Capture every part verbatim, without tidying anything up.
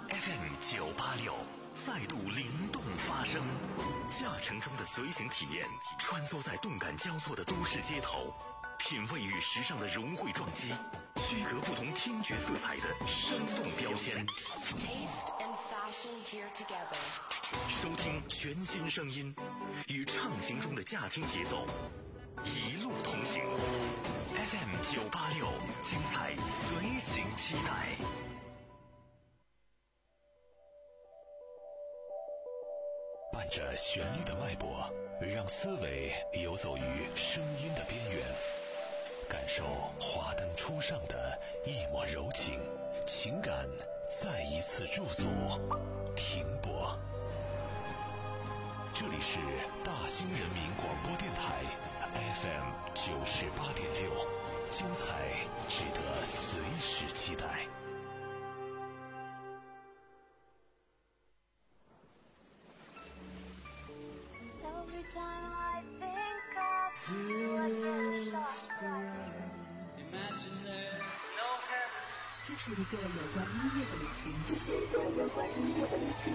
F M 九八六再度灵动发声，驾乘中的随行体验，穿梭在动感交错的都市街头，品味与时尚的融汇撞击，区隔不同听觉色彩的生动标签。收听全新声音，与畅行中的驾听节奏，一路同行。F M 九八六，精彩随行期待。伴着旋律的脉搏，让思维游走于声音的边缘，感受华灯初上的一抹柔情，情感再一次驻足停泊。这里是大兴人民广播电台 F M 九十八点六，精彩值得随时期待。 这是一个有关音乐的旅行，这是一个有关音乐的旅行。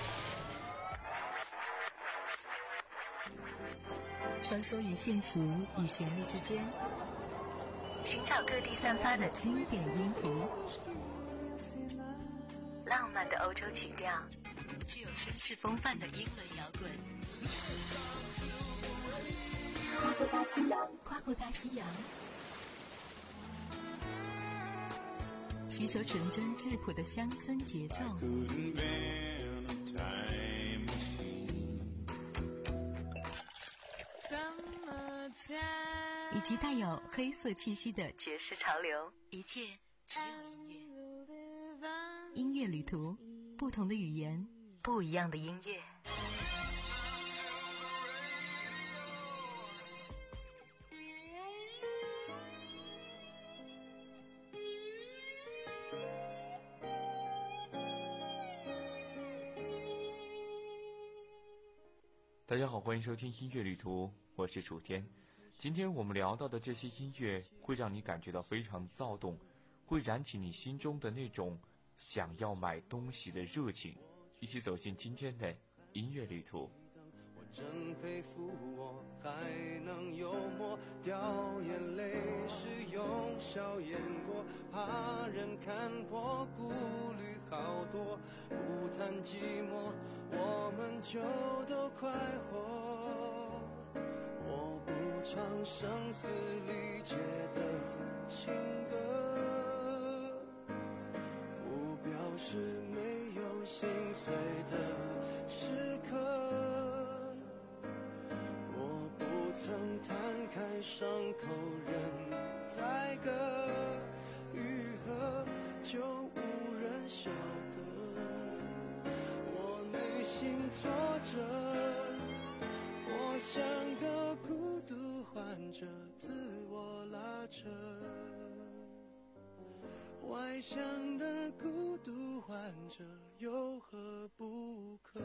穿梭于现实与旋律之间，寻找各地散发的经典音符，浪漫的欧洲曲调，具有绅士风范的英伦摇滚。跨过大西洋，跨过大西洋，吸收纯真质朴的乡村节奏，以及带有黑色气息的爵士潮流，一切只有音乐。音乐旅途，不同的语言，不一样的音乐。 大家好，欢迎收听音乐旅途，我是楚天。今天我们聊到的这些音乐会让你感觉到非常躁动，会燃起你心中的那种想要买东西的热情。一起走进今天的音乐旅途。 我真佩服我还能幽默，掉眼泪是用笑掩过，怕人看破，顾虑好多，不谈寂寞，我们就都快活。我不唱声嘶力竭的情歌，不表示没有心碎的时刻，曾摊开伤口任宰割，愈合就无人晓得我内心挫折。我像个孤独患者，自我拉扯，幻想的孤独患者有何不可？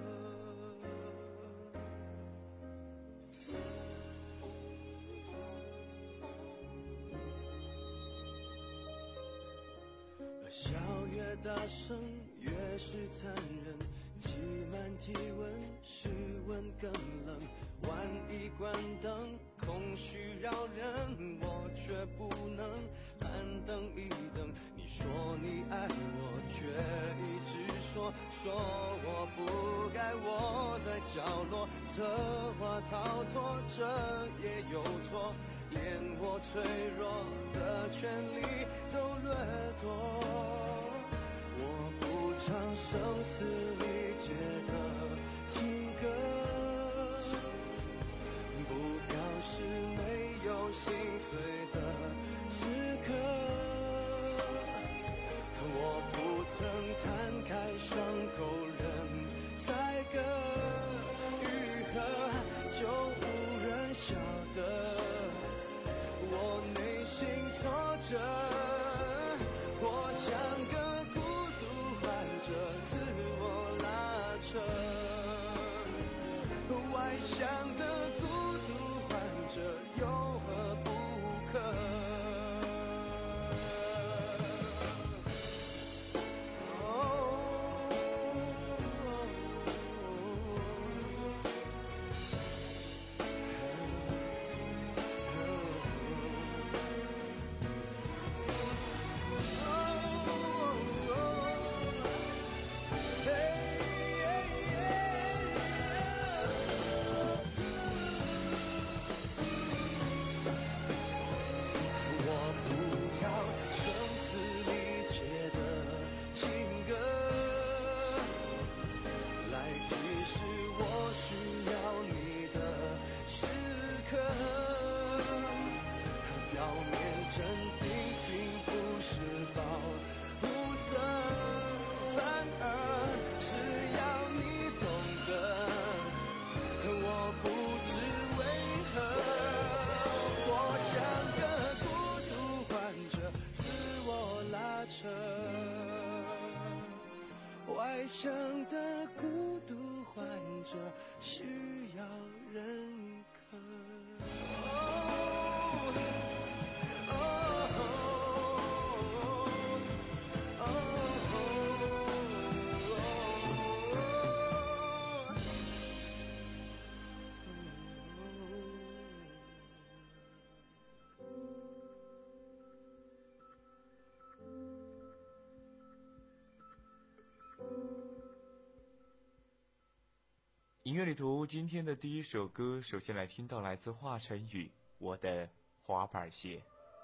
笑越大声越是残忍，挤满体温，室温更冷，万一关灯，空虚扰人，我却不能喊等一等。你说你爱我，却一直说说我不该窝在角落，策划逃脱，这也有错，连我脆弱的权利都掠夺。我不唱声嘶力竭的情歌，不表示没有心碎的时刻，我不曾摊开伤口任宰割，愈合就无人晓得我内心挫折。我像个孤独患者，自我外向的孤独患者需要认可。 音乐旅途今天的第一首歌，首先来听到来自华晨宇《我的滑板鞋》。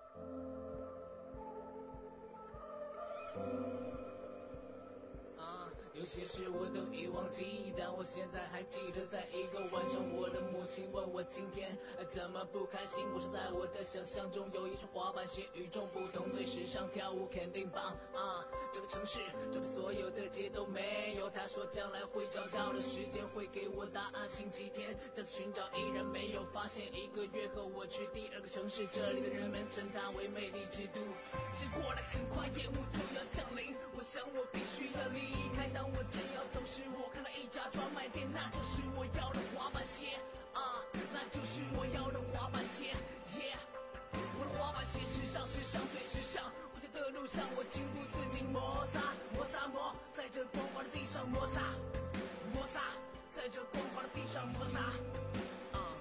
有些事我都已忘记，但我现在还记得，在一个晚上，我的母亲问我今天怎么不开心。我说在我的想象中有一双滑板鞋与众不同，最时尚，跳舞肯定棒啊！这个城市，这个所有的街都没有。他说将来会找到的，时间会给我答案。星期天在寻找，依然没有发现。一个月后我去第二个城市，这里的人们称它为魅力之都。时过得很快，夜幕就要降临，我想我必须要离开。当我正要走时，我看到一家专卖店，那就是我要的滑板鞋啊，那就是我要的滑板鞋 ，Yeah， 我的滑板鞋时尚，时尚最时尚。回家的路上，我情不自禁摩擦，摩擦摩，在这光滑的地上摩擦，摩擦，在这光滑的地上摩擦。啊，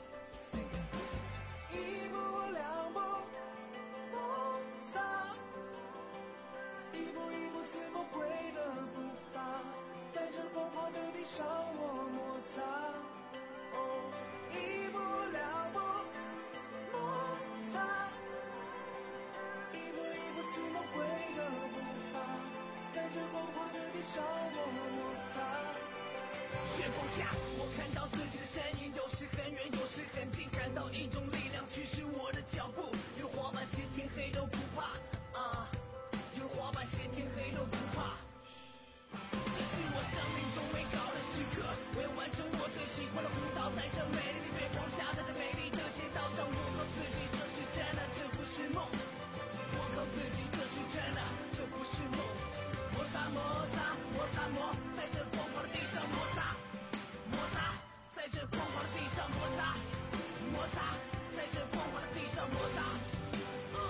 一步两步摩擦，一步一步似魔鬼的步伐，在这光滑的地上我摩擦。哦，一步两步摩擦，一步一步似魔鬼的步伐，在这光滑的地上我摩擦。 雪光下，我看到自己的身影，有时很远，有时很近，感到一种力量驱使我的脚步。有滑板鞋，天黑都不怕啊！有滑板鞋，天黑都不怕。这是我生命中美好的时刻，我要完成我最喜欢的舞蹈，在这美丽的月光下，在这美丽的街道上，我靠自己，这是真的，这不是梦。我靠自己，这是真的，这不是梦。摩擦摩擦摩擦摩，在这光滑的地上摩擦。摩擦，在这光滑的地上摩擦，摩擦，在这光滑的地上摩擦。嗯，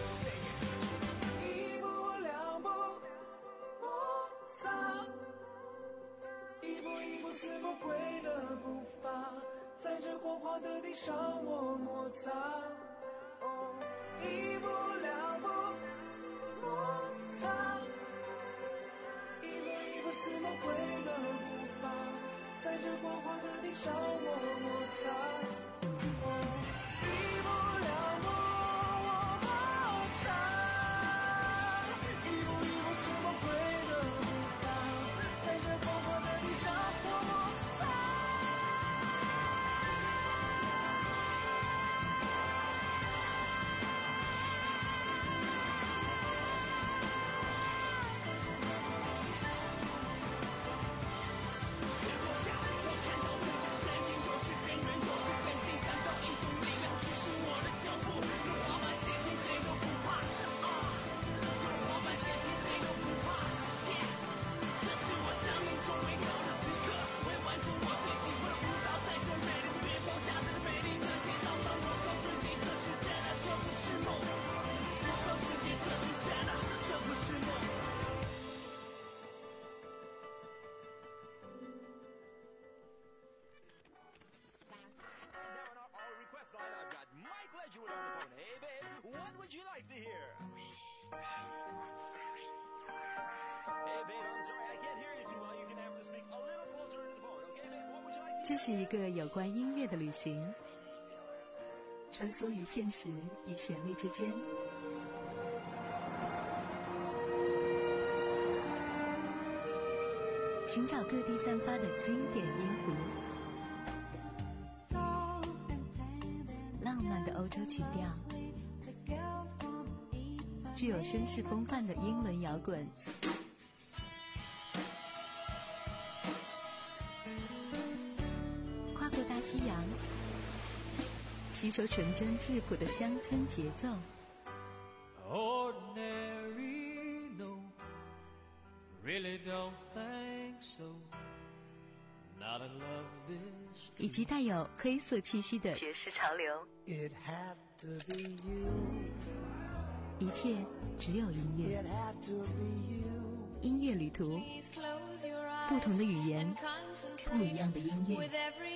一步两步摩擦，一步一步似魔鬼的步伐，在这光滑的地上我摩擦。哦，一步两步摩擦，一步一步似魔鬼的步伐，在这光滑的地上我摩擦。哦，一步两步我摩擦，一步一步似魔鬼的步伐，在这光滑的地上我摩擦。 雪光下，我看到自己的身影，有时很远，有时很近，感到一种力量驱使我的脚步。有滑板鞋，天黑都不怕啊！有滑板鞋，天黑都不怕 ，Yeah！ 这是我生命中美好的时刻，我要完成我最喜欢的舞蹈，在这美丽的月光下，在这美丽的街道上，我靠自己，这是真的，这不是梦。我靠自己，这是真的，这不是梦。 Now on our, our request line, I've got Mike Ledgwood on the phone. Hey, babe, what would you like to hear? Hey, babe, I'm sorry, I can't hear you too well. You're gonna have to speak a little closer into the phone, okay, babe? What would you like to 这是一个有关音乐的旅行，穿梭于现实与旋律之间。寻找各地散发的经典音符，浪漫的欧洲曲调，具有绅士风范的英伦摇滚，跨过大西洋，吸收纯真质朴的乡村节奏。 Ordinary, no, really 以及带有黑色气息的爵士潮流。一切只有音乐，音乐旅途，不同的语言，不一样的音乐。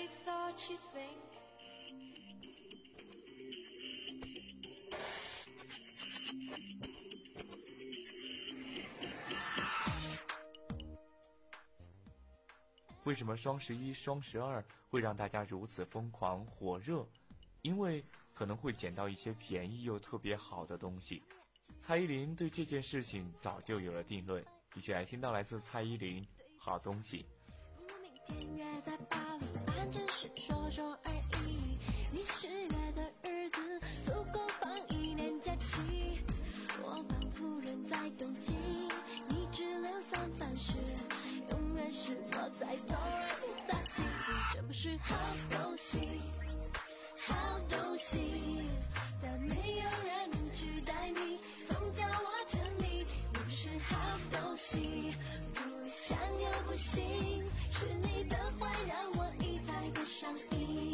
为什么双十一、双十二会让大家如此疯狂火热？因为可能会捡到一些便宜又特别好的东西。蔡依林对这件事情早就有了定论，一起来听到来自蔡依林《好东西》。 明天约在巴黎，反正是说说而已。你十月的日子足够放一年假期。我仿佛人在东京，你只留三藩市，永远是我在头儿不在心。这不是好东西，好东西，但没有人能取代你，总叫我沉迷。你不是好东西，不想又不行，是你的坏让我一再的上瘾。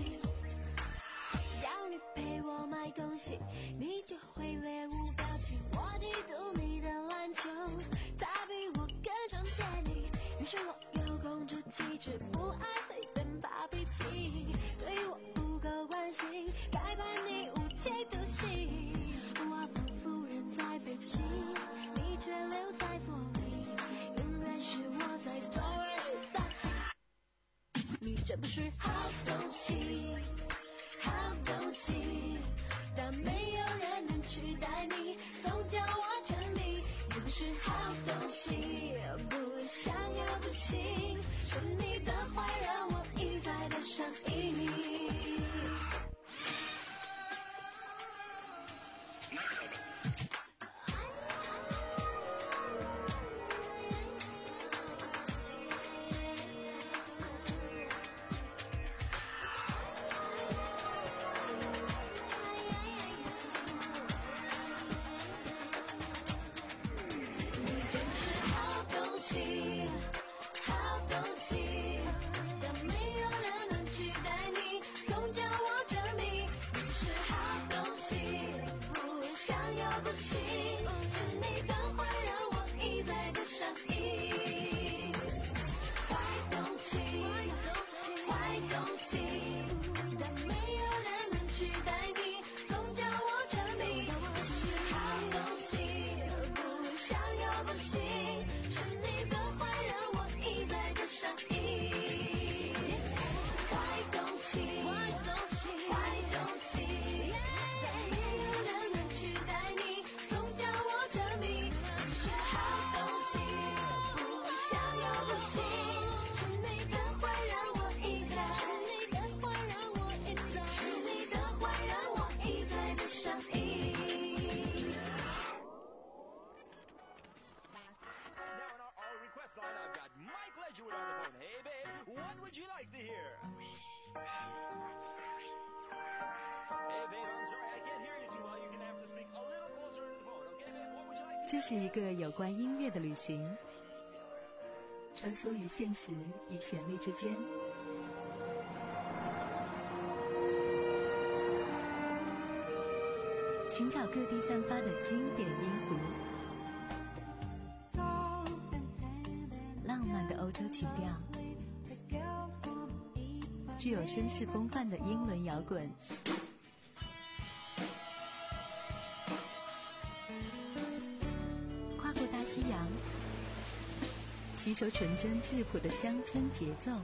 要你陪我买东西，你就会猎物表情。我嫉妒你的篮球，他比我更常见你。于是我有控制气质，不爱随便发脾气，对我不够关心，该判你无期徒刑。我仿佛人在北京，你却留在柏林，永远是我在周而不在心。你真不是好东西，好东西，但没有人能取代你，总叫我沉迷。你不是好东西，不想又不行，是你的坏让我一再的上瘾。 这是一个有关音乐的旅行，穿梭于现实与旋律之间，寻找各地散发的经典音符，浪漫的欧洲曲调，具有绅士风范的英伦摇滚，跨过大西洋，吸收纯真质朴的乡村节奏。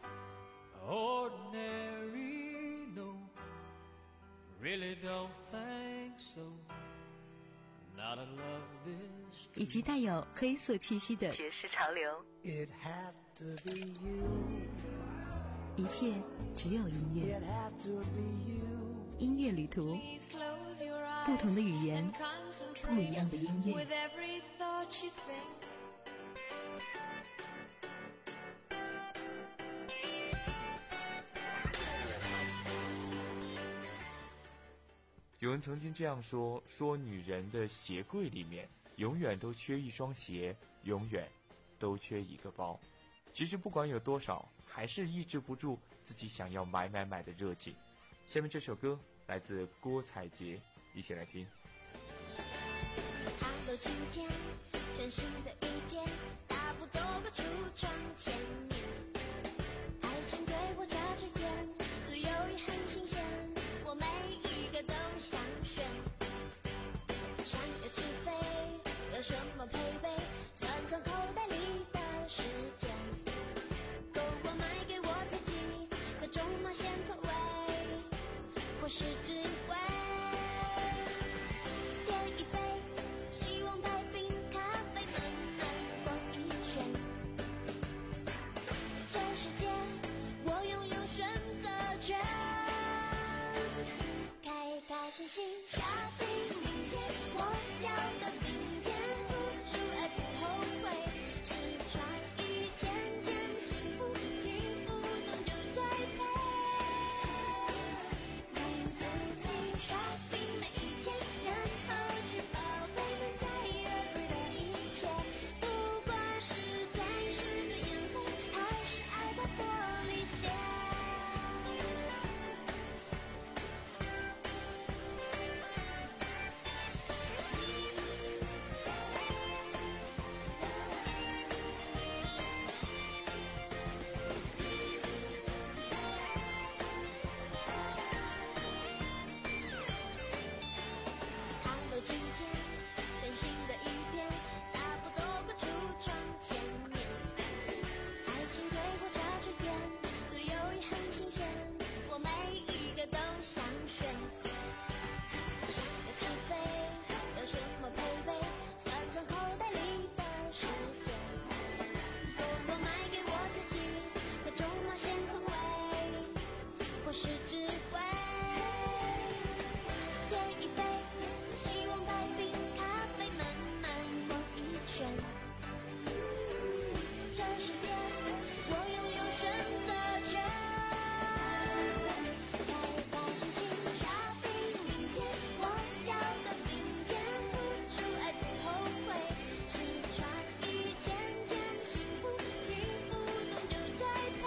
Ordinary, no, really don't think so. Not in love this. 以及带有黑色气息的爵士潮流。 It had to be you. 一切只有音乐。 It had to be you. 音乐旅途，不同的语言，不一样的音乐。 With every thought you think. 有人曾经这样说，说女人的鞋柜里面永远都缺一双鞋，永远都缺一个包。其实不管有多少，还是抑制不住自己想要买买买的热情。下面这首歌来自郭采洁，一起来听。 踏入今天，全新的一天，大步走过橱窗前面，爱情对我眨着眼，自由也很新鲜，我每一个都想选。想要起飞，有什么配备？算算口袋里的时间，够我买给我自己各种冒险口味，或是只为点一杯希望白冰咖啡，慢慢逛一圈。这世界我拥有选择权，开开心心 shopping， 明天我要的明天，付出爱不后悔，试穿一件件幸福，听不懂就栽培，为自己 shopping 每一天，然后去报备满载而归的一切，不管是暂时的眼泪，还是爱的玻璃鞋。踏入今天，全新的一天，大步走过橱窗前面，爱情对我眨着眼，自由也很新鲜，我每一个都想选。想要起飞，有什么配备？算算口袋里的时间，够我买给我自己各种冒险口味，或是只为点一杯希望白冰咖啡，慢慢逛一圈。这世界我拥有选择权，开开心心 shopping， 明天我要的明天，付出爱不后悔，试穿一件件幸福，听不懂就栽培，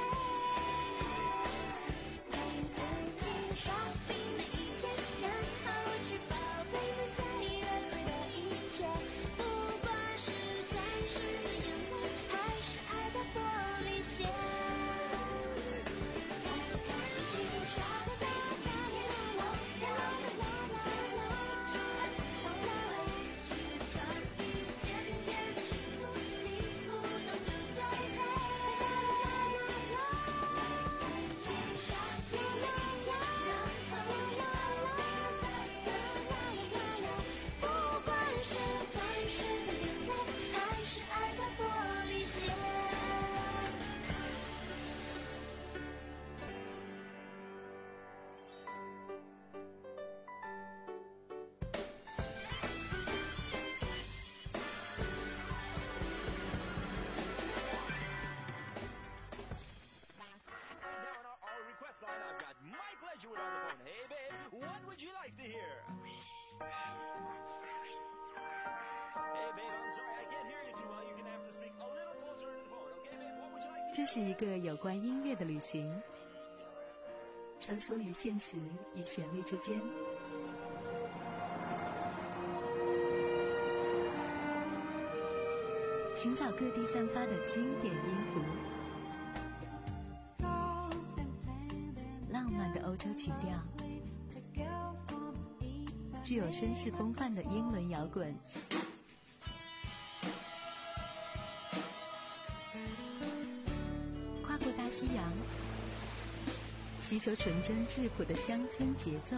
为自己 shopping 每一天，然后去报备满载而归的一切，不管是暂时的眼泪，还是爱的玻璃鞋。开开心心 shopping， 明天我要的明天，付出爱不后悔，试穿一件件幸福，听不懂就栽培，为自己 shopping 每一天，然后去报备满载而归的一切，不管是暂时的眼泪，还是爱的玻璃鞋。 Now on our, our request line, I've got Mike Ledgerwood on the phone. Hey, babe, what would you like to hear? Hey, babe, I'm sorry, I can't hear you too well. You're gonna have to speak a little closer into the phone, okay, babe? What would you like to 这是一个有关音乐的旅行，穿梭于现实与旋律之间，寻找各地散发的经典音符，浪漫的欧洲曲调，具有绅士风范的英伦摇滚，跨过大西洋，吸收纯真质朴的乡村节奏，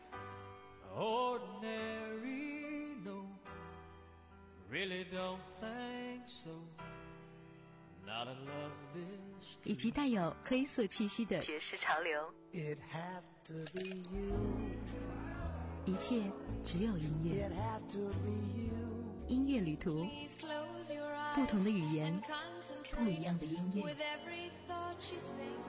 Ordinary, no, really don't think so. Not in love this 以及带有黑色气息的爵士潮流， It had to be you. 一切只有音乐。 It had to be you. 音乐旅途，不同的语言，不一样的音乐。 With every thought you think,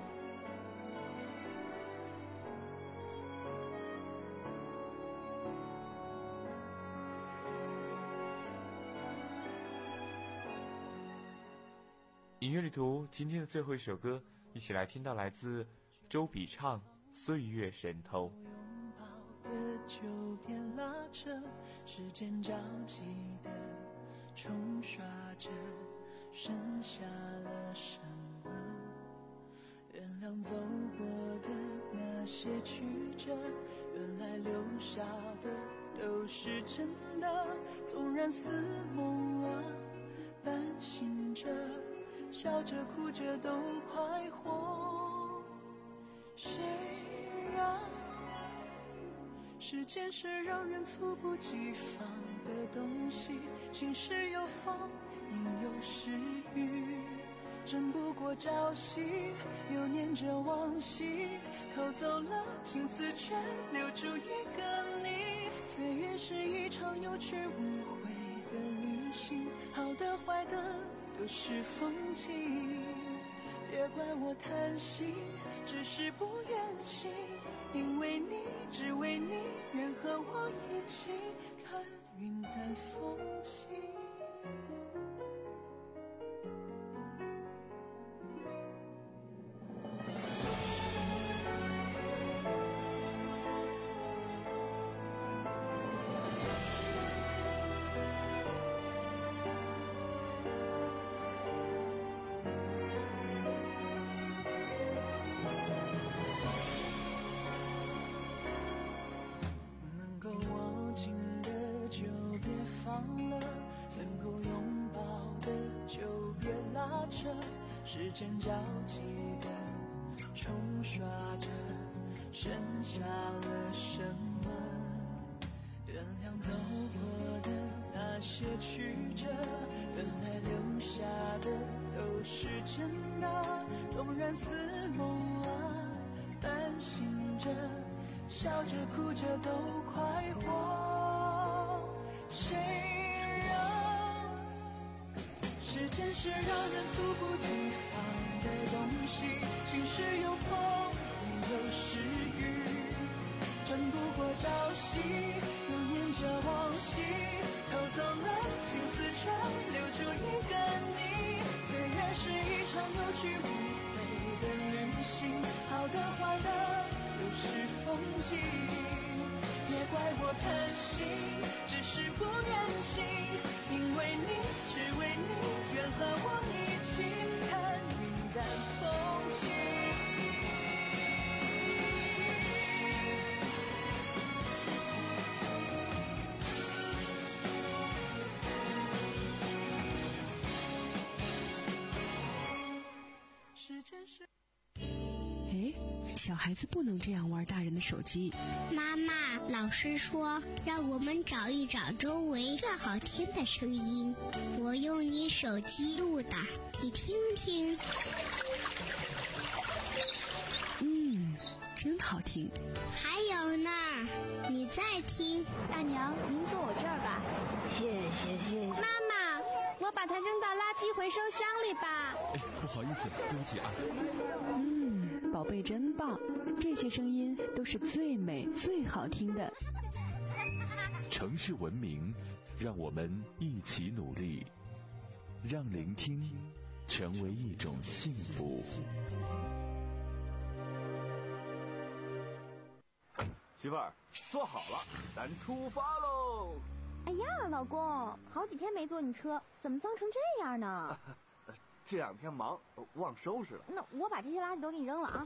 音乐旅途今天的最后一首歌，一起来听到来自周笔畅《岁月神偷》。 拥抱的就别拉扯，时间着急的冲刷着，剩下了什么？原谅走过的那些曲折，原来留下的都是真的。纵然似梦啊，半醒着，笑着哭着都快活。谁让时间是让人猝不及防的东西，晴时有风，阴有时雨，争不过朝夕，又念着往昔，偷走了青丝，却留住一个你。岁月是一场有去无回的旅行，好的坏的都是风景。别怪我贪心，只是不愿醒，因为你，只为你，愿和我一起看云淡风轻。时间着急的冲刷着，剩下了什么？原谅走过的那些曲折，原来留下的都是真的。纵然似梦啊，半醒着，笑着哭着都快活。谁时间是让人猝不及防的东西，晴时有风，阴有时雨，争不过朝夕，又念着往昔，偷走了青丝，却留住一个你。岁月是一场有去无回的旅行，好的坏的都是风景。别怪我贪心，只是不愿醒，因为你，只为你，愿和我一起看云淡风轻。时间是哎，小孩子不能这样玩大人的手机。 妈妈，老师说让我们找一找周围最好听的声音，我用你手机录的，你听听。 嗯，真好听。 还有呢，你再听。 大娘，您坐我这儿吧。 谢谢谢谢。 妈妈，我把它扔到垃圾回收箱里吧。 哎，不好意思，对不起啊。 嗯，宝贝真棒，这些声音都是最美最好听的。 城市文明，让我们一起努力，让聆听成为一种幸福。 媳妇儿，坐好了，咱出发喽！ 哎呀，老公，好几天没坐你车，怎么脏成这样呢？ 这两天忙，忘收拾了。 那我把这些垃圾都给你扔了啊！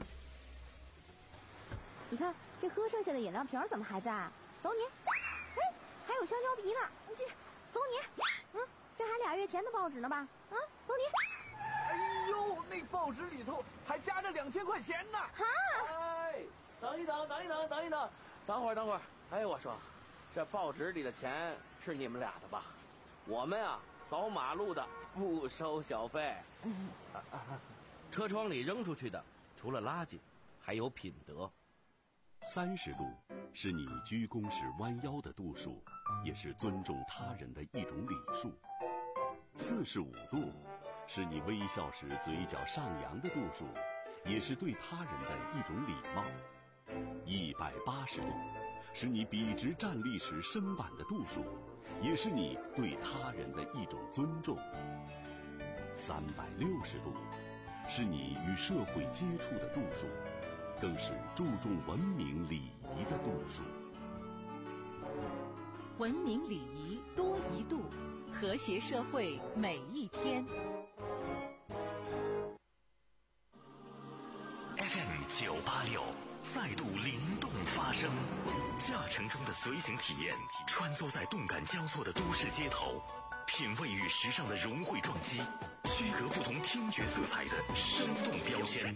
你看这喝剩下的饮料瓶怎么还在？走你！哎，还有香蕉皮呢，你这走你！嗯，这还俩月前的报纸呢吧？啊，走你！ 哎呦，那报纸里头还夹着两千块钱呢！ 哈！ 哎，等一等，等一等，等一等，等会儿，等会儿。哎，我说，这报纸里的钱是你们俩的吧？我们啊，扫马路的不收小费。 嗯， 车窗里扔出去的，除了垃圾，还有品德。 三十度是你鞠躬时弯腰的度数，也是尊重他人的一种礼数。四十五度是你微笑时嘴角上扬的度数，也是对他人的一种礼貌。一百八十度是你笔直站立时身板的度数，也是你对他人的一种尊重。 三百六十度，是你与社会接触的度数，更是注重文明礼仪的度数。 文明礼仪多一度，和谐社会每一天。 F M 九八六再度灵动发声，驾乘中的随行体验，穿梭在动感交错的都市街头，品味与时尚的融汇撞击，区隔不同听觉色彩的生动标签。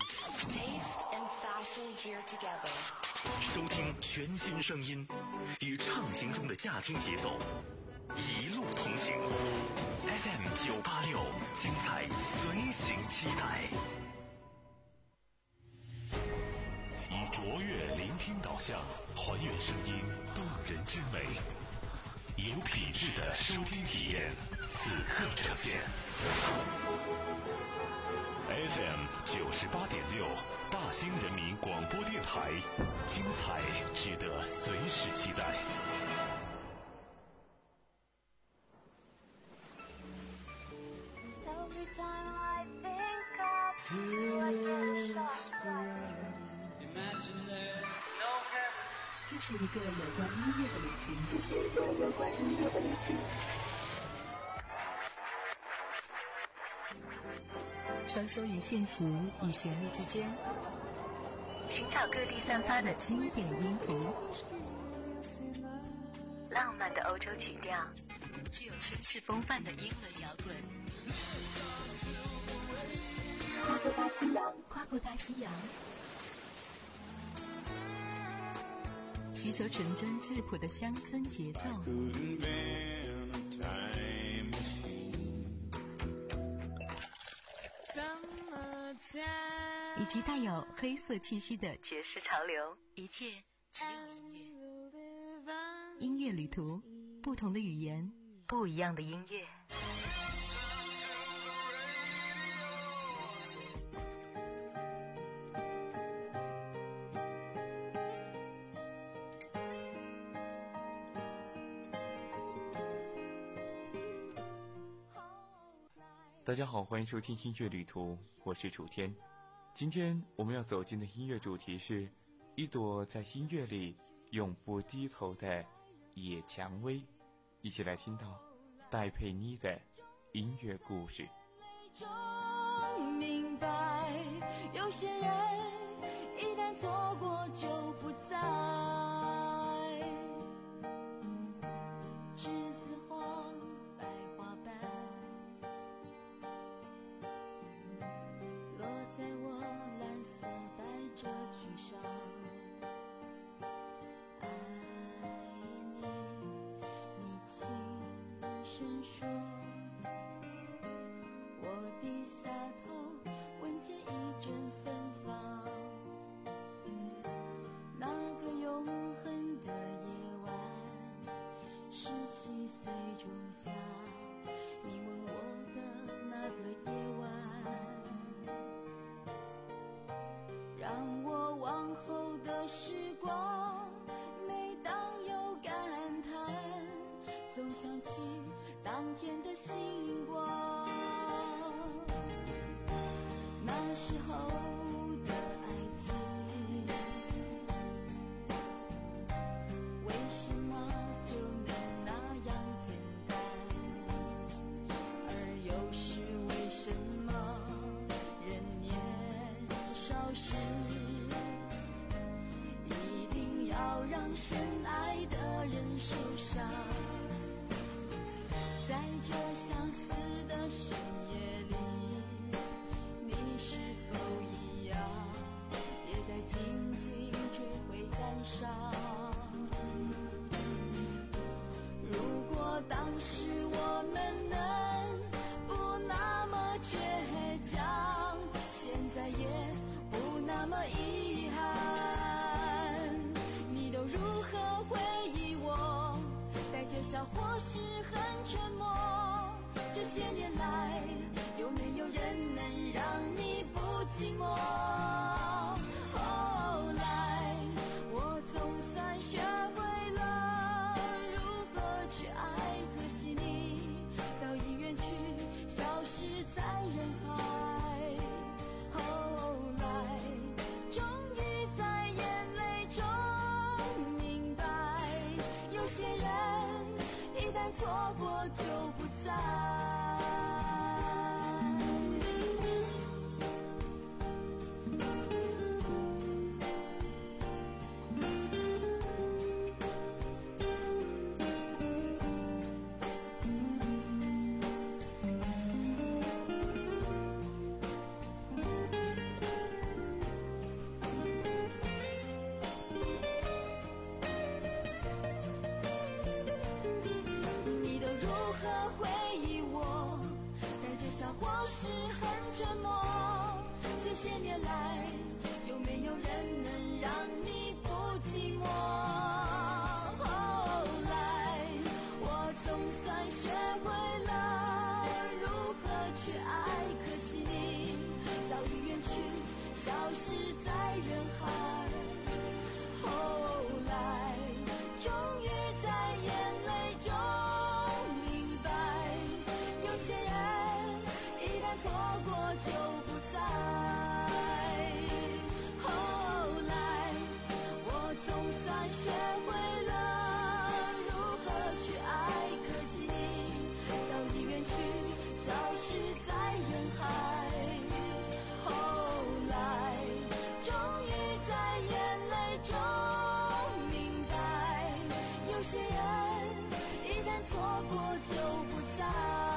收听全新声音，与畅行中的驾听节奏，一路同行。F M 九八六，精彩随行期待。以卓越聆听导向，还原声音动人之美，有品质的收听体验，此刻呈现。F M 九十八点六，大兴人民广播电台，精彩值得随时期待。 这是一个有关音乐的旅行，这是一个有关音乐的旅行。穿梭于现实与旋律之间，寻找各地散发的经典音符，浪漫的欧洲曲调，具有绅士风范的英伦摇滚。跨过大西洋，跨过大西洋，吸收纯真质朴的乡村节奏，以及带有黑色气息的爵士潮流，一切只有音乐。音乐旅途，不同的语言，不一样的音乐。 大家好，欢迎收听音乐旅途，我是楚天。今天我们要走进的音乐主题是一朵在音乐里永不低头的野蔷薇，一起来听到戴佩妮的音乐故事。 明白，有些人一旦错过就不再。栀子花白花瓣落在我蓝色百褶裙上，爱你，你轻声说，我低下头闻见一阵芬芳。那个永恒的夜晚，十七岁仲夏，你吻我的那个夜晚，让我往后的时光，每当有感叹，总想起当天的星光。那时候的爱情，为什么就能那样简单？而又是为什么人年少时，一定要让深爱的人受伤？在这相似的深夜里，你是否一样，也在静静追悔感伤？如果当时我们能不那么倔强，现在也不那么遗憾。你都如何回忆我？带着笑或是很沉默。这些年来，有没有人能让你不寂寞？后来我总算学会了如何去爱，可惜你早已远去，消失在人错过就不在。或是很沉默，这些年来有没有人能让你不寂寞？后来我总算学会了如何去爱，可惜你早已远去，消失在人海。后来终于在眼泪中明白，有些人一旦错过就不在。后来我总算学会了如何去爱，可惜你早已远去，消失在人海。后来终于在眼泪中明白，有些人一旦错过就不在。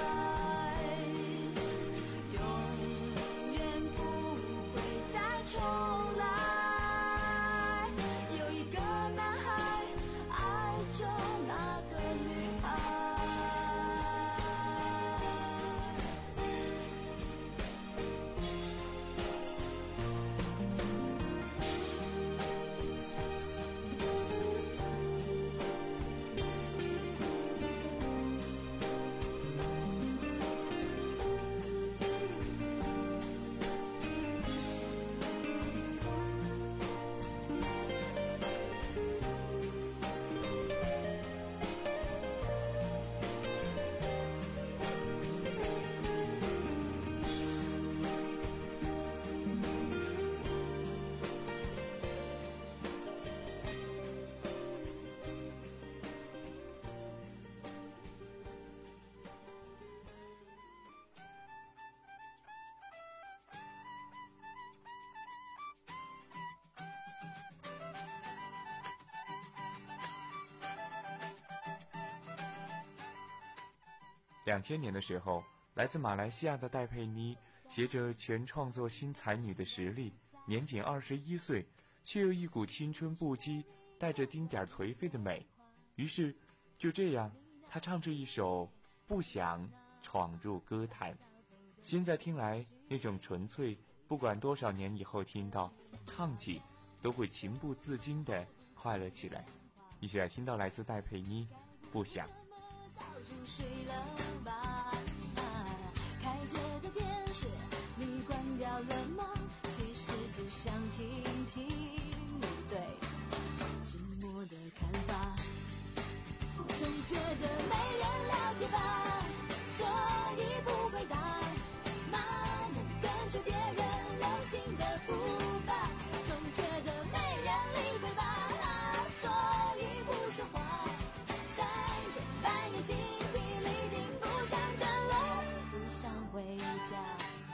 两千年的时候，来自马来西亚的戴佩妮携着全创作新才女的实力，年仅二十一岁，却有一股青春不羁，带着丁点颓废的美。于是，就这样，她唱着一首《不想》闯入歌坛。现在听来，那种纯粹，不管多少年以后听到，唱起都会情不自禁地快乐起来。一起来听到来自戴佩妮《不想》。 睡了吧，开着的电视你关掉了吗？其实只想听听你对寂寞的看法。总觉得没人了解吧，所以不回答，麻木跟着别人流行的步伐。总觉得没人理会吧，所以不说话。三更半夜精疲力尽，不想站了，不想回家。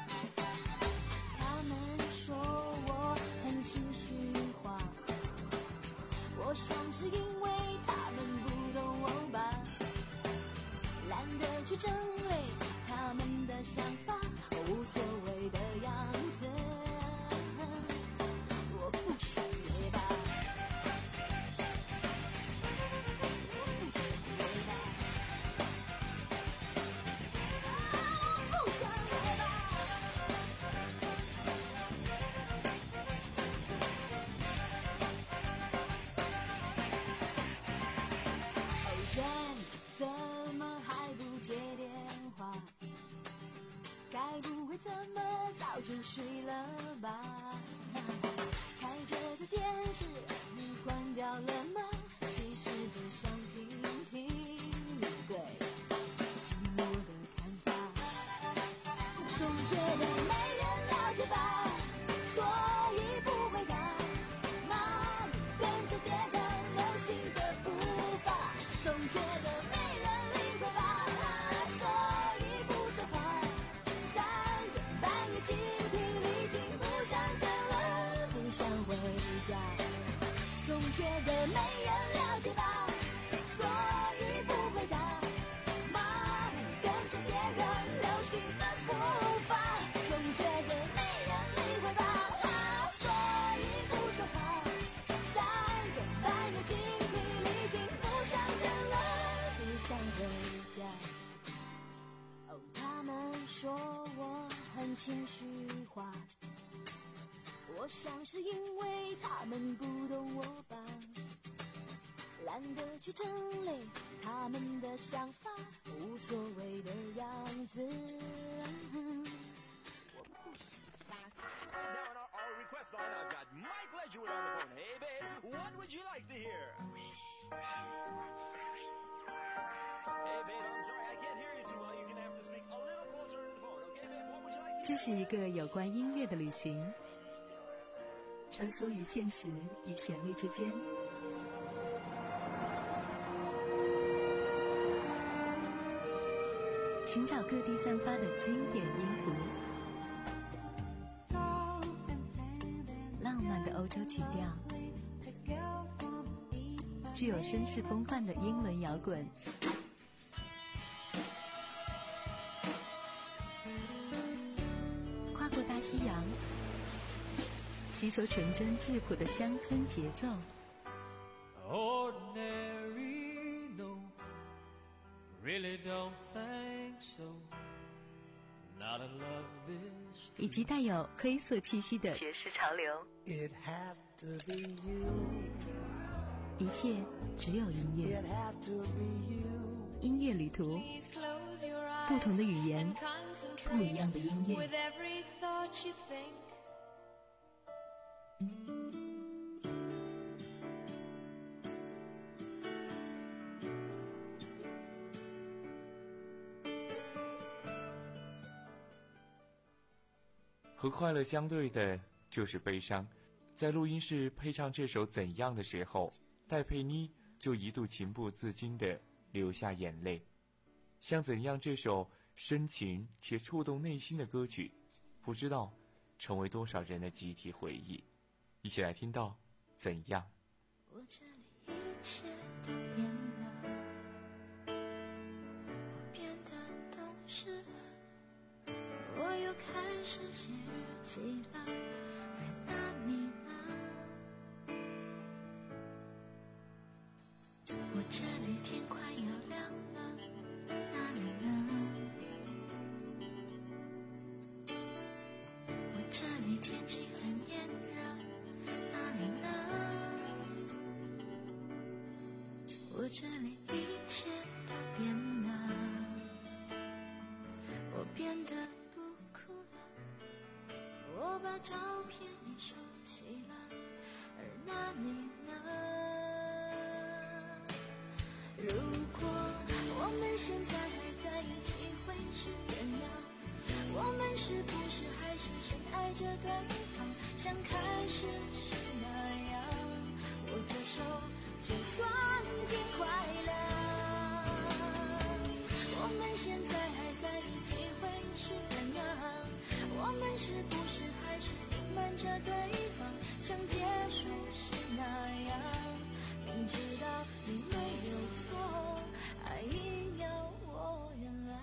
他们说我很情绪化，我想是因为他们不懂我吧，懒得去整理他们的想法，无所谓的样子，我不想也罢。怎么还不接电话？该不会怎么早就睡了吧？开着的电视你关掉了吗？其实只想听听你对寂寞的看法。总觉得没人了解吧，所以不回答，麻木跟着别人流行的步伐。总觉得没人的精疲力尽，不想争论，不想回家，总觉得没人了解吧，所以不回答，麻木跟着别人流行的步伐，总觉得没人理会吧，所以不说话，三更半夜精疲力尽，不想争论，不想回家。哦，他们说我很情绪化，我想是因为他们不懂我吧，懒得去整理他们的想法，无所谓的样子。我不喜欢。 Now on our request line, I've got Mike Ledgewood on the phone. Hey, babe, what would you like to hear? Hey, babe, I'm sorry, I can't hear you too well. You're gonna have to speak a little closer to the phone, okay, babe? What would you like to hear? 这是一个有关音乐的旅行，穿梭于现实与旋律之间。寻找各地散发的经典音符，浪漫的欧洲曲调，具有绅士风范的英伦摇滚，跨过大西洋，吸收纯真质朴的乡村节奏。 Ordinary, no, really don't think so. Not in love this. 以及带有黑色气息的爵士潮流。 It had to be you. 一切只有音乐。 It had to be you. 音乐旅途，不同的语言，不一样的音乐。 With every thought you think. 和快乐相对的就是悲伤。在录音室配唱这首《怎样》的时候，戴佩妮就一度情不自禁地流下眼泪。像《怎样》这首深情且触动内心的歌曲，不知道成为多少人的集体回忆。一起来听到《怎样》。 我这里一切都变了，我变得懂事了，我又开始写日记了，而那你呢？我这里天快要亮了，那你呢？我这里天气很炎热，那你呢？我这里一切都变了，我变得不哭了，我把照片也收起了，而那你呢？如果我们现在还在一起会是怎样？我们是不是还是深爱着对方，像开始时那样？握着手就算挺快乐。我们现在还在一起会是怎样？我们是不是还是隐瞒着对方，像结束时那样？明知道你没有错，还硬要我原谅。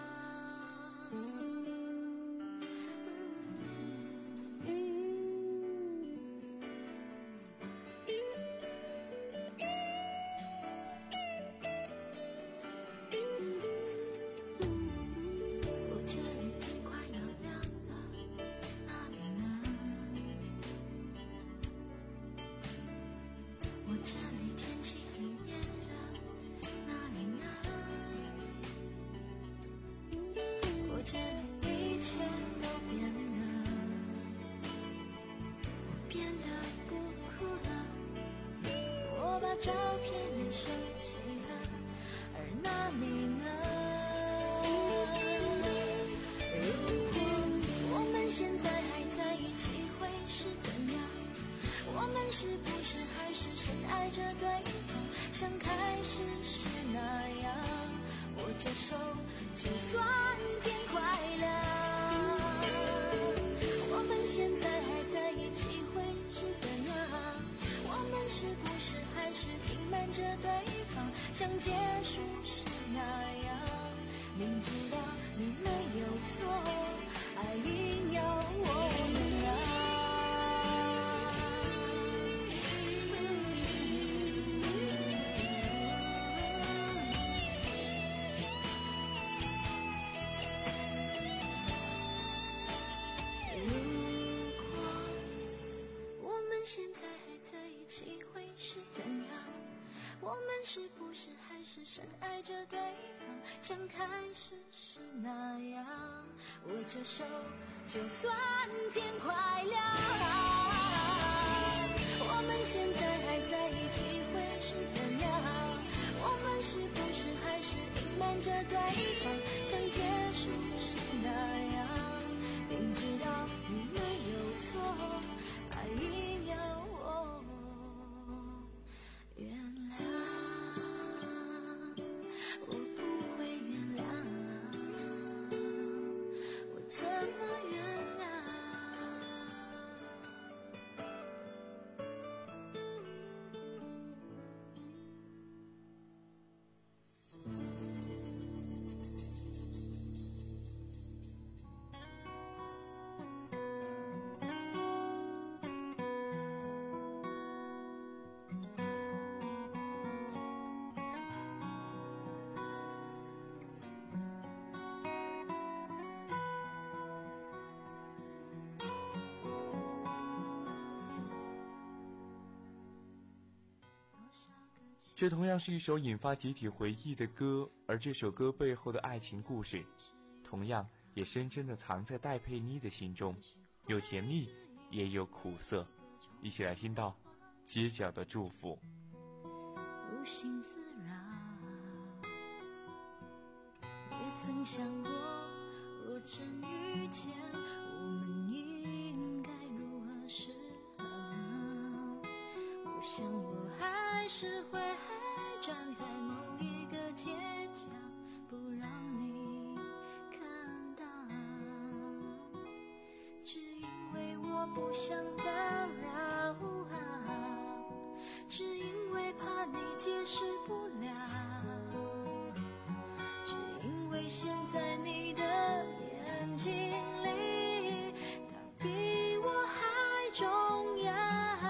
我这里天快要亮了，那你呢？我这里天气很炎热，那你呢？我这里一切都变了，我变得不哭了，我把照片也收起了，而那你呢？如果我们现在还在一起会是怎样？我们是不是还是深爱着对方，像开始时那样？握着手就算天快乐。 像结束时那样，明知道你没有错，爱硬要我们啊。现在还在一起会是怎样？我们是不是还是深爱着对方，像开始时那样，握着手就算天快亮。我们现在还在一起会是怎样？我们是不是还是隐瞒着对方，像结束时那样，明知道你没有错，爱硬要我原谅，我不会原谅，我怎么原谅？ 这同样是一首引发集体回忆的歌，而这首歌背后的爱情故事，同样也深深地藏在戴佩妮的心中，有甜蜜，也有苦涩。一起来听到街角的祝福。 无心自扰，也曾想过，若真遇见，我们应该如何是好？我想我还是会站在某一个街角，不让你看到，只因为我不想打扰，只因为怕你解释不了，只因为现在你的眼睛里，他比我还重要。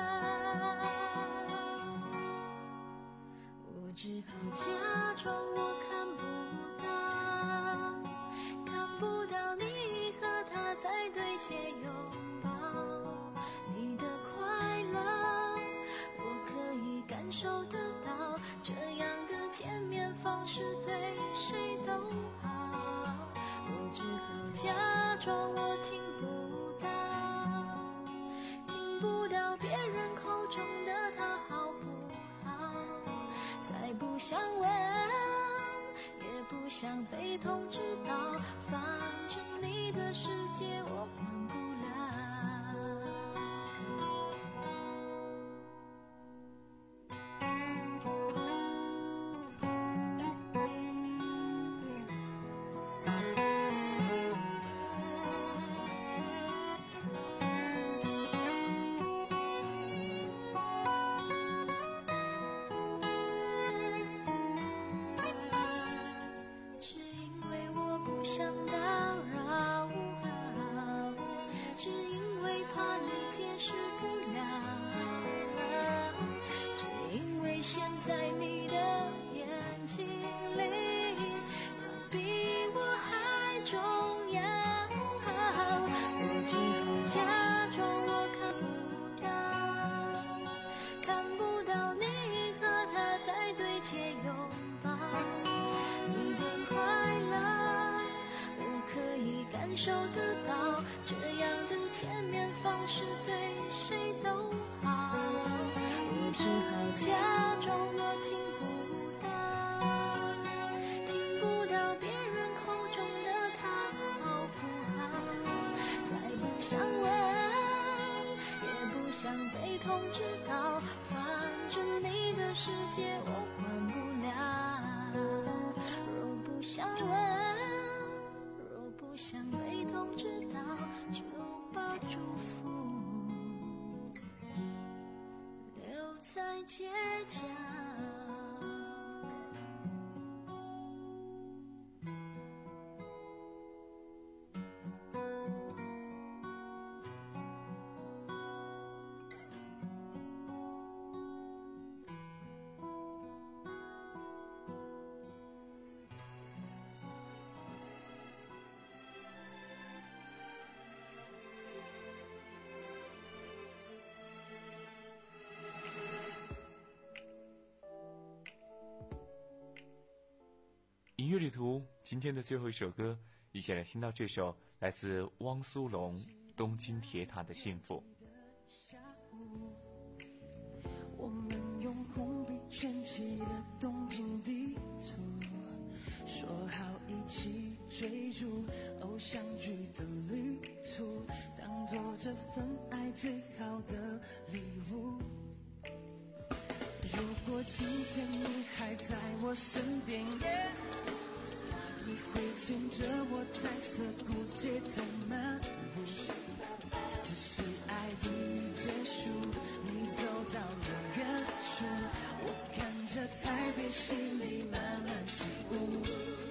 我只好假装我看不到，看不到你和他在对街拥抱，你的快乐我可以感受得到，这样的见面方式对谁都好。我只好假装我听不到，听不到别人口中的他好不好，再不想问，也不想被通知到，反正你的世界我管不了。只因为我不想打扰，只因为怕你解释不了，只因为现在你的眼睛里，他比我还重要。我只好假装我看不到，看不到你和他在对街拥抱，你的快乐我可以感受得到，这样的见面方式对谁都好。我只好假装我听不到，听不到别人口中的他好不好，再不想问，也不想被通知到，反正你的世界我管不了。若不想问，若不想被通知到，就把祝福留在街角。 音乐旅途今天的最后一首歌，一起来听到这首来自汪苏泷《东京铁塔的幸福》。 我们用红笔圈起了东京地图，说好一起追逐偶像剧的旅途，当作这份爱最好的礼物。如果今天你还在我身边， yeah, 你会牵着我在涩谷街头漫步，只是爱已结束，你走到了远处，我看着台北心里慢慢起雾。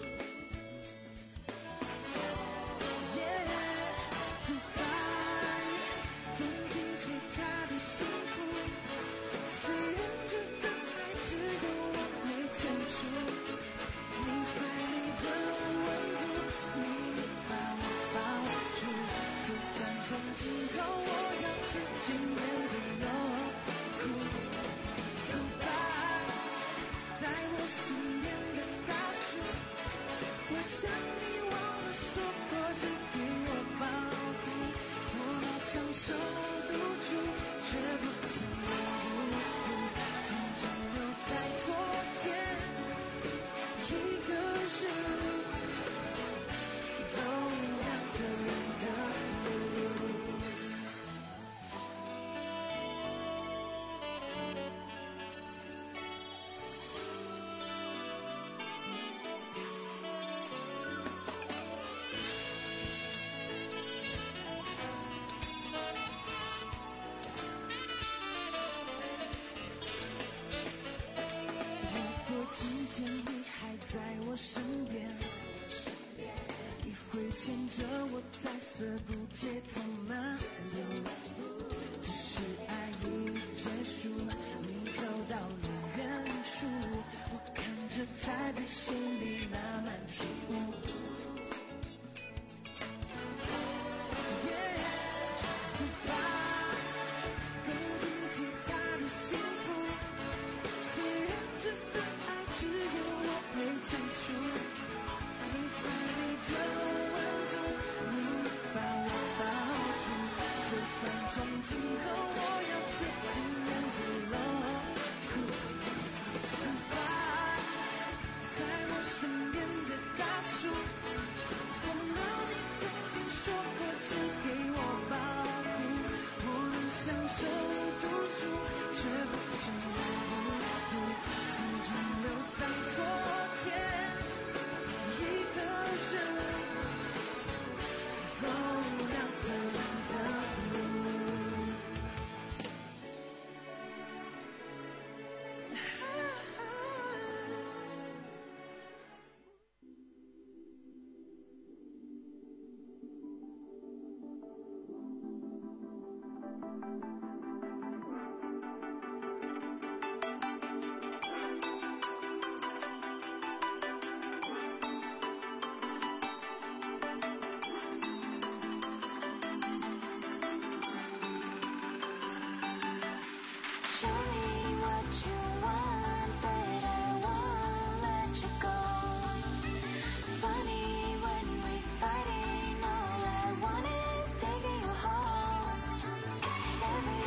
牵着我在涩谷街头漫步，只是爱已结束，你走到了远处，我看着台北心里慢慢起雾。 Every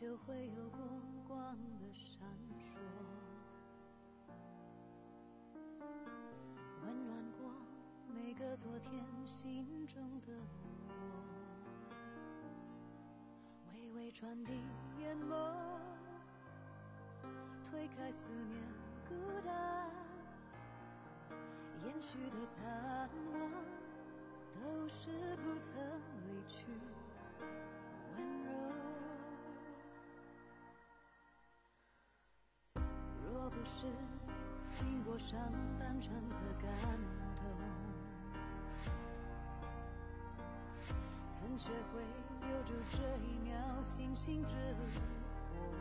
就会有过光的闪烁，温暖过每个昨天心中的我，微微传递眼眸，推开思念孤单，延续的盼望都是不曾离去温柔。若不是经过上半场的感动，怎学会留住这一秒星星之火，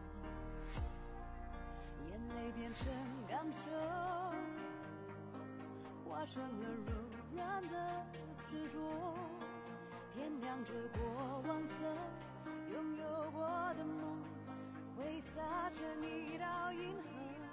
眼泪变成感受，化成了柔软的执着，点亮着过往曾拥有过的梦，挥洒成一道银河。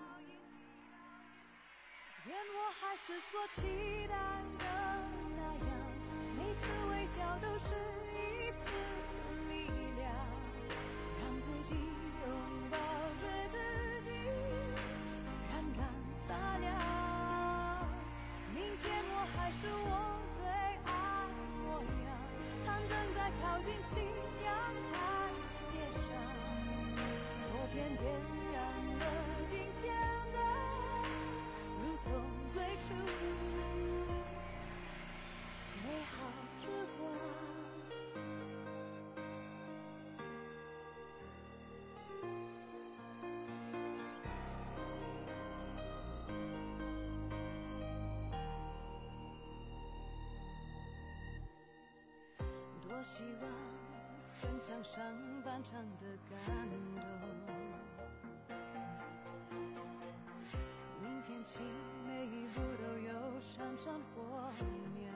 愿我还是所期待的那样，每次微笑都是一次力量，让自己拥抱着自己，冉冉发亮。明天我还是我最爱模样，它正在靠近夕阳台阶上，昨天点燃了今天的，如同最初美好之光。多希望分享上半场的感动，明天起每一步都有闪闪火苗，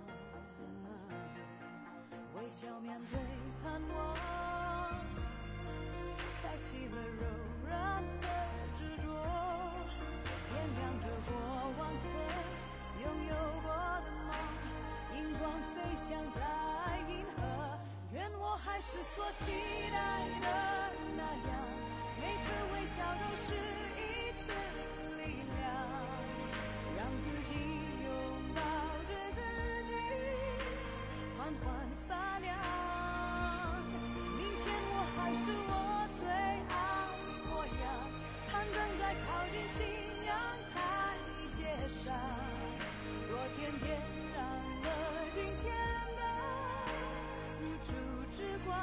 微笑面对盼望，开启了柔软的执着，点亮着过往曾拥有过的梦，荧光飞翔在银河。愿我还是所期待的那样，每次微笑都是一次力量，让自己拥抱着自己，缓缓发亮。明天我还是我最爱模样，它正在靠近夕阳台阶上，昨天点燃了今天的日出之光。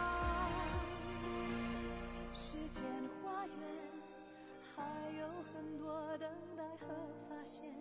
时间花园还有很多等待和发现，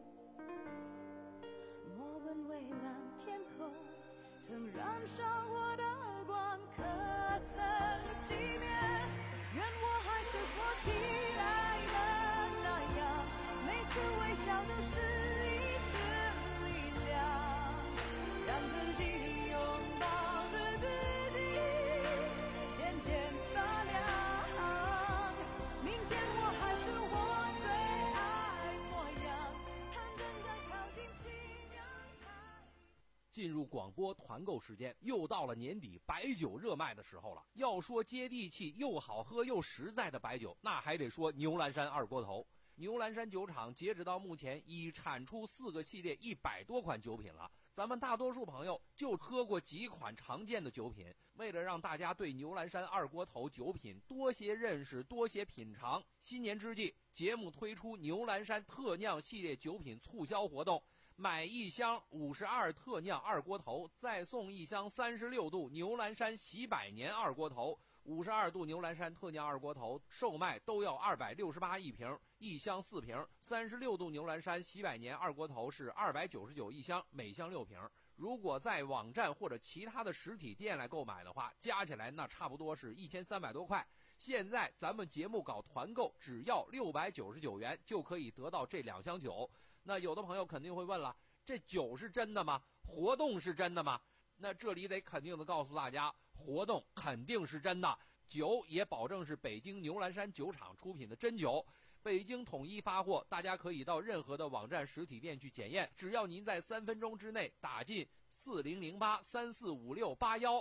莫问蔚蓝天空曾燃烧过的光可曾熄灭。愿我还是所期待的那样，每次微笑都是一次力量，让自己拥抱着自己，渐渐发亮。明天我还是我最爱模样，它正在靠近夕阳台。 进入广播团购时间，又到了年底白酒热卖的时候了。要说接地气又好喝又实在的白酒，那还得说牛栏山二锅头。牛栏山酒厂截止到目前已产出四个系列一百多款酒品了，咱们大多数朋友就喝过几款常见的酒品。为了让大家对牛栏山二锅头酒品多些认识多些品尝，新年之际节目推出牛栏山特酿系列酒品促销活动，买一箱五十二特酿二锅头再送一箱三十六度牛栏山喜百年二锅头。五十二度牛栏山特酿二锅头售卖都要二百六十八一瓶，一箱四瓶。三十六度牛栏山喜百年二锅头是二百九十九一箱，每箱六瓶。如果在网站或者其他的实体店来购买的话，加起来那差不多是一千三百多块。现在咱们节目搞团购，只要六百九十九元就可以得到这两箱酒。那有的朋友肯定会问了，这酒是真的吗？活动是真的吗？那这里得肯定的告诉大家，活动肯定是真的，酒也保证是北京牛栏山酒厂出品的真酒，北京统一发货，大家可以到任何的网站实体店去检验，只要您在三分钟之内打进四零零八三四五六八幺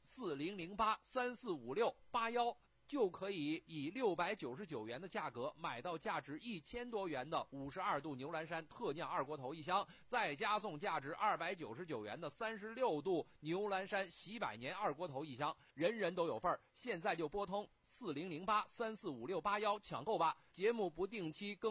四零零八三四五六八幺。就可以以六百九十九元的价格买到价值一千多元的五十二度牛栏山特酿二锅头一箱，再加送价值二百九十九元的三十六度牛栏山喜百年二锅头一箱，人人都有份儿。现在就拨通四零零八三四五六八幺抢购吧。节目不定期更